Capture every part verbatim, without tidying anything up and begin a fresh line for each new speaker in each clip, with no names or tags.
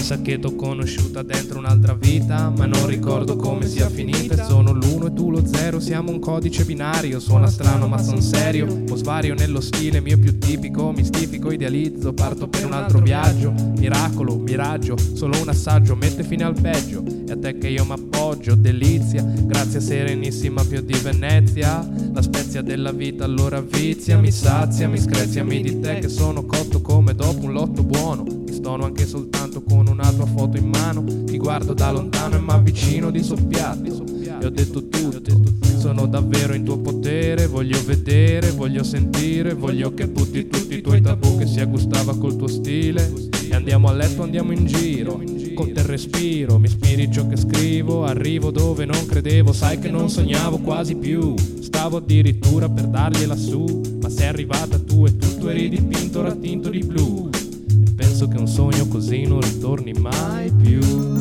sa che t'ho conosciuta dentro un'altra vita, ma non ricordo come sia finita. Sono l'uno e tu lo zero, siamo un codice binario. Suona strano ma son serio, mo svario nello stile mio più tipico. Mistifico, idealizzo, parto per un altro viaggio. Miracolo, miraggio, solo un assaggio mette fine al peggio. E a te che io m'appoggio, delizia, grazie serenissima più di Venezia. La spezia della vita allora vizia, mi sazia, mi screziami di te che sono cotto come dopo un lotto buono. Mi stono anche soltanto con una tua foto in mano. Ti guardo da lontano e m'avvicino di soppiatto. E ho detto tutto, sono davvero in tuo potere. Voglio vedere, voglio sentire, voglio che butti tutti i tuoi tabù, che si agustava col tuo stile. E andiamo a letto, andiamo in giro, con te respiro, mi ispiri ciò che scrivo. Arrivo dove non credevo, sai che non sognavo quasi più. Stavo addirittura per dargliela su, ma sei arrivata tu e tutto eri dipinto, rattinto di blu. E penso che un sogno così non ritorni mai più.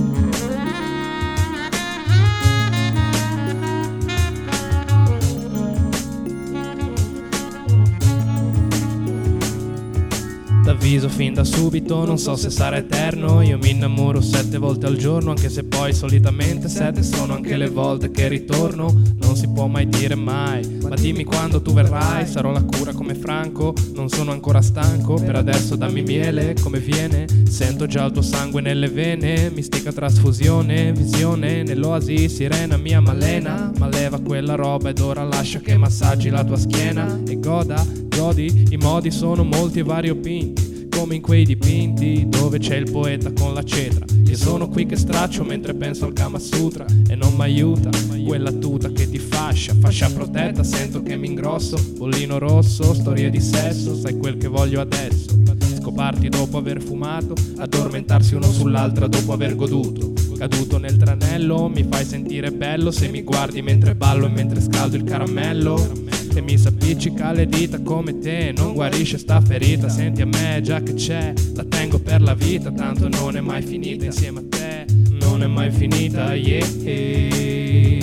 T'avviso fin da subito, non so se sarà eterno. Io mi innamoro sette volte al giorno, anche se poi solitamente sette sono anche le volte che ritorno. Non si può mai dire mai, ma dimmi quando tu verrai. Sarò la cura come Franco, non sono ancora stanco. Per adesso dammi miele, come viene? Sento già il tuo sangue nelle vene. Mistica trasfusione, visione, nell'oasi sirena mia malena. Ma leva quella roba ed ora lascia che massaggi la tua schiena. E goda, godi, i modi sono molti e variopinti, come in quei dipinti dove c'è il poeta con la cetra. Io sono qui che straccio mentre penso al Kama Sutra, e non m'aiuta quella tuta che ti fascia, fascia protetta, sento che mi ingrosso. Bollino rosso, storie di sesso, sai quel che voglio adesso. Scoparti dopo aver fumato, addormentarsi uno sull'altra dopo aver goduto. Caduto nel tranello, mi fai sentire bello se mi guardi mentre ballo e mentre scaldo il caramello. E mi s'appiccica le dita come te, non guarisce sta ferita. Senti a me già che c'è, la tengo per la vita, tanto non è mai finita insieme a te, non è mai finita, yeah.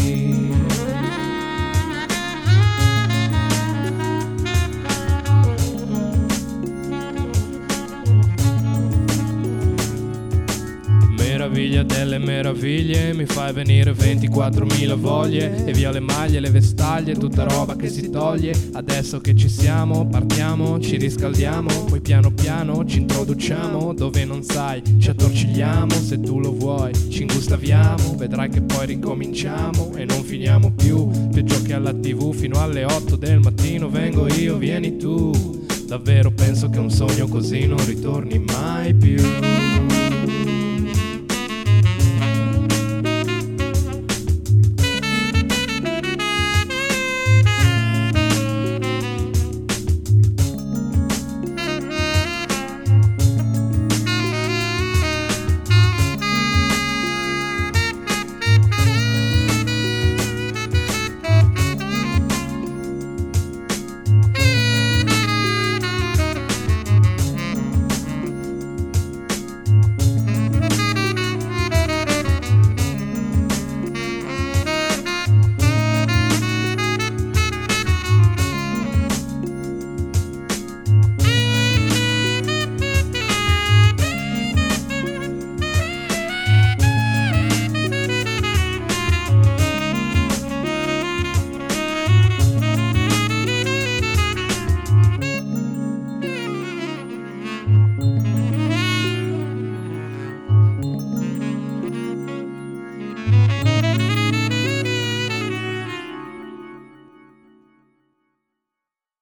Meraviglia delle meraviglie, mi fai venire ventiquattromila voglie. E via le maglie, le vestaglie, tutta roba che si toglie. Adesso che ci siamo, partiamo, ci riscaldiamo, poi piano piano ci introduciamo dove non sai, ci attorcigliamo. Se tu lo vuoi, ci ingustaviamo, vedrai che poi ricominciamo e non finiamo più. Più giochi alla tv fino alle otto del mattino, vengo io, vieni tu. Davvero penso che un sogno così non ritorni mai più.